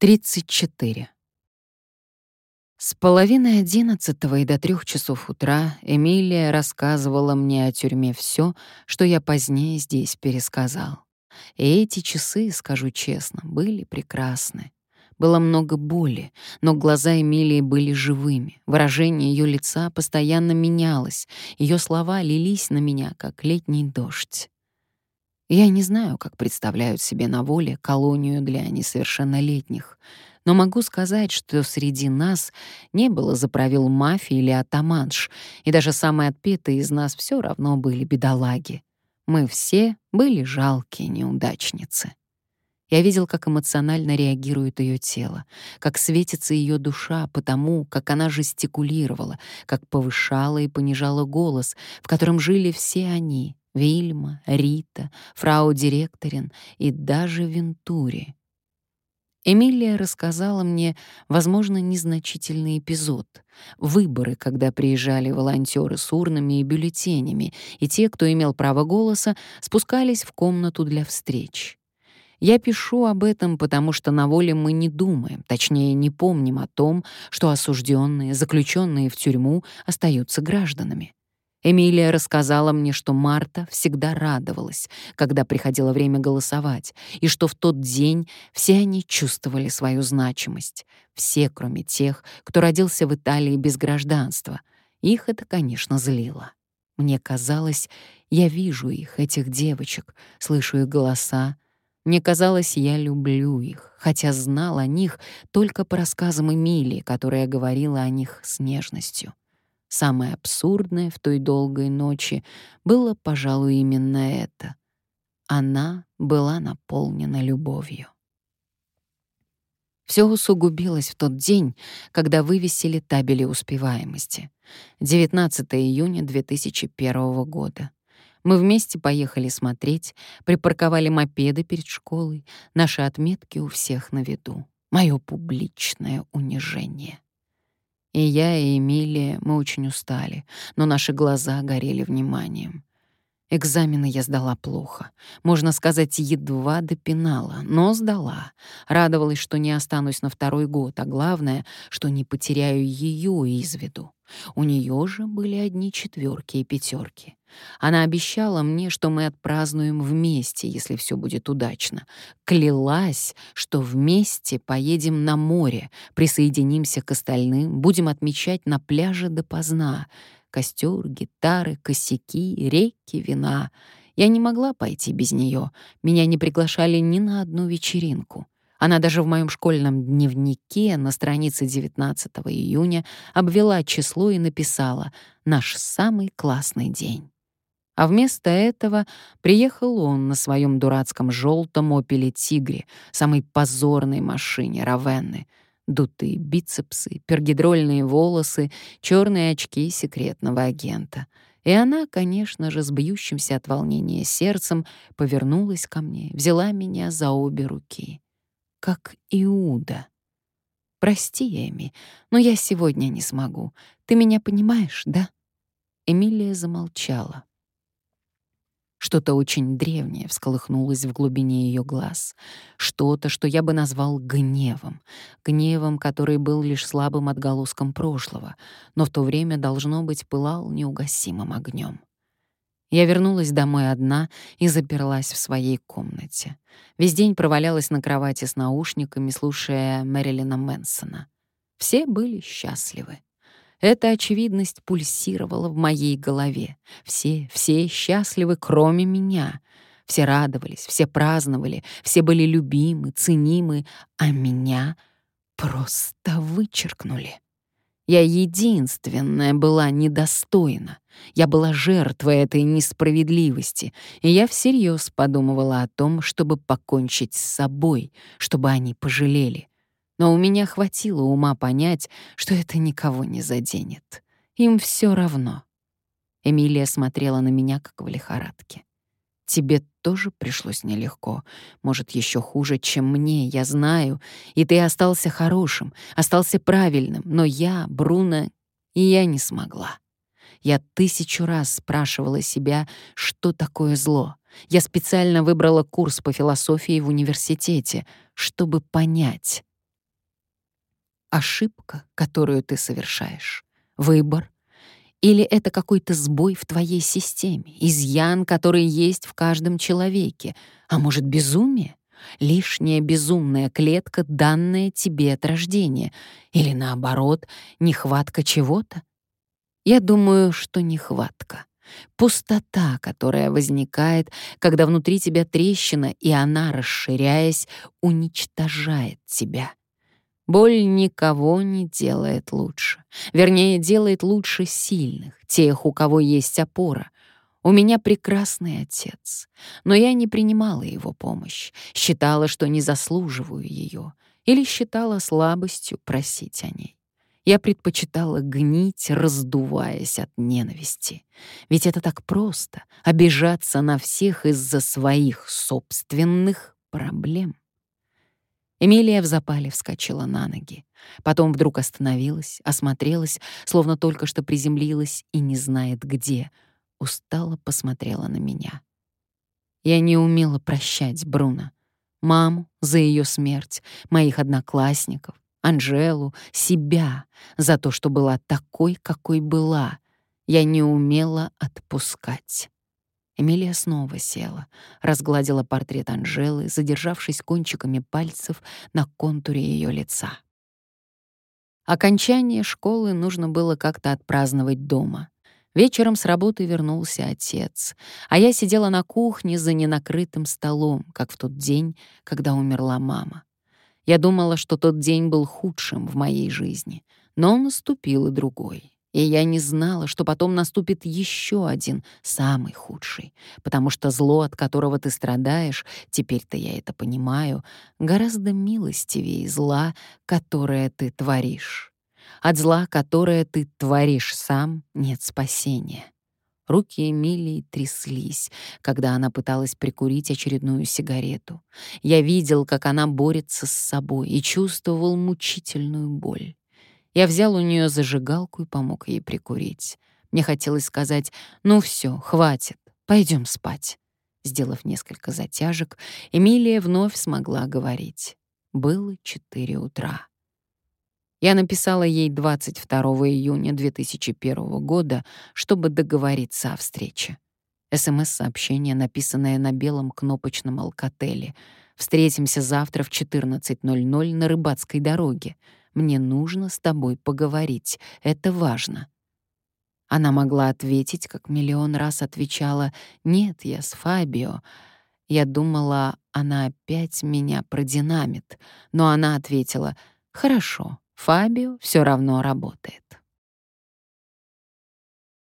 34. С половины 11 и до 3 часов утра Эмилия рассказывала мне о тюрьме все, что я позднее здесь пересказал. И эти часы, скажу честно, были прекрасны. Было много боли, но глаза Эмилии были живыми, выражение ее лица постоянно менялось, ее слова лились на меня, как летний дождь. Я не знаю, как представляют себе на воле колонию для несовершеннолетних, но могу сказать, что среди нас не было заправил мафии или атаманш, и даже самые отпетые из нас все равно были бедолаги. Мы все были жалкие неудачницы. Я видел, как эмоционально реагирует ее тело, как светится ее душа потому, как она жестикулировала, как повышала и понижала голос, в котором жили все они — Вильма, Рита, фрау-директорин и даже Вентури. Эмилия рассказала мне, возможно, незначительный эпизод. Выборы, когда приезжали волонтеры с урнами и бюллетенями, и те, кто имел право голоса, спускались в комнату для встреч. Я пишу об этом, потому что на воле мы не думаем, точнее, не помним о том, что осужденные, заключенные в тюрьму, остаются гражданами. Эмилия рассказала мне, что Марта всегда радовалась, когда приходило время голосовать, и что в тот день все они чувствовали свою значимость. Все, кроме тех, кто родился в Италии без гражданства. Их это, конечно, злило. Мне казалось, я вижу их, этих девочек, слышу их голоса. Мне казалось, я люблю их, хотя знал о них только по рассказам Эмилии, которая говорила о них с нежностью. Самое абсурдное в той долгой ночи было, пожалуй, именно это. Она была наполнена любовью. Все усугубилось в тот день, когда вывесили табели успеваемости. 19 июня 2001 года. Мы вместе поехали смотреть, припарковали мопеды перед школой, наши отметки у всех на виду. Моё публичное унижение. И я, и Эмилия, мы очень устали, но наши глаза горели вниманием. Экзамены я сдала плохо. Можно сказать, едва допинала, но сдала. Радовалась, что не останусь на второй год, а главное, что не потеряю ее из виду. У нее же были одни 4 и 5. Она обещала мне, что мы отпразднуем вместе, если все будет удачно. Клялась, что вместе поедем на море, присоединимся к остальным, будем отмечать на пляже допоздна. Костер, гитары, косяки, реки, вина. Я не могла пойти без нее. Меня не приглашали ни на одну вечеринку. Она даже в моем школьном дневнике на странице 19 июня обвела число и написала «Наш самый классный день». А вместо этого приехал он на своем дурацком желтом «Опеле Тигре», самой позорной машине Равенны. Дутые бицепсы, пергидрольные волосы, черные очки секретного агента. И она, конечно же, с бьющимся от волнения сердцем повернулась ко мне, взяла меня за обе руки. Как Иуда. «Прости, Эми, но я сегодня не смогу. Ты меня понимаешь, да?» Эмилия замолчала. Что-то очень древнее всколыхнулось в глубине ее глаз. Что-то, что я бы назвал гневом. Гневом, который был лишь слабым отголоском прошлого, но в то время, должно быть, пылал неугасимым огнем. Я вернулась домой одна и заперлась в своей комнате. Весь день провалялась на кровати с наушниками, слушая Мэрилина Мэнсона. Все были счастливы. Эта очевидность пульсировала в моей голове. Все счастливы, кроме меня. Все радовались, все праздновали, все были любимы, ценимы, а меня просто вычеркнули. Я единственная была недостойна. Я была жертвой этой несправедливости, и я всерьез подумывала о том, чтобы покончить с собой, чтобы они пожалели. Но у меня хватило ума понять, что это никого не заденет. Им все равно. Эмилия смотрела на меня, как в лихорадке. «Тебе тоже пришлось нелегко. Может, еще хуже, чем мне, я знаю. И ты остался хорошим, остался правильным. Но я, Бруно, и я не смогла. Я 1000 раз спрашивала себя, что такое зло. Я специально выбрала курс по философии в университете, чтобы понять. ошибка, которую ты совершаешь? Выбор? Или это какой-то сбой в твоей системе, изъян, который есть в каждом человеке? А может, безумие? Лишняя безумная клетка, данная тебе от рождения? Или наоборот, нехватка чего-то? Я думаю, что нехватка. Пустота, которая возникает, когда внутри тебя трещина, и она, расширяясь, уничтожает тебя. Боль никого не делает лучше. Вернее, делает лучше сильных, тех, у кого есть опора. У меня прекрасный отец, но я не принимала его помощь, считала, что не заслуживаю ее, или считала слабостью просить о ней. Я предпочитала гнить, раздуваясь от ненависти. Ведь это так просто — обижаться на всех из-за своих собственных проблем. Эмилия в запале вскочила на ноги. Потом вдруг остановилась, осмотрелась, словно только что приземлилась и не знает где. Устало посмотрела на меня. Я не умела прощать Бруно. Маму за ее смерть, моих одноклассников, Анжелу, себя за то, что была такой, какой была. Я не умела отпускать. Эмилия снова села, разгладила портрет Анжелы, задержавшись кончиками пальцев на контуре ее лица. Окончание школы нужно было как-то отпраздновать дома. Вечером с работы вернулся отец, а я сидела на кухне за ненакрытым столом, как в тот день, когда умерла мама. Я думала, что тот день был худшим в моей жизни, но наступил и другой. И я не знала, что потом наступит еще один, самый худший, потому что зло, от которого ты страдаешь, теперь-то я это понимаю, гораздо милостивее зла, которое ты творишь. От зла, которое ты творишь сам, нет спасения. Руки Эмилии тряслись, когда она пыталась прикурить очередную сигарету. Я видел, как она борется с собой, и чувствовал мучительную боль. Я взял у нее зажигалку и помог ей прикурить. Мне хотелось сказать: «Ну все, хватит, пойдем спать». Сделав несколько затяжек, Эмилия вновь смогла говорить. Было 4 утра. Я написала ей 22 июня 2001 года, чтобы договориться о встрече. СМС-сообщение, написанное на белом кнопочном алкателе. «Встретимся завтра в 14:00 на Рыбацкой дороге. Мне нужно с тобой поговорить. Это важно». Она могла ответить, как миллион раз отвечала: «Нет, я с Фабио». Я думала, она опять меня продинамит, но она ответила: «Хорошо, Фабио все равно работает».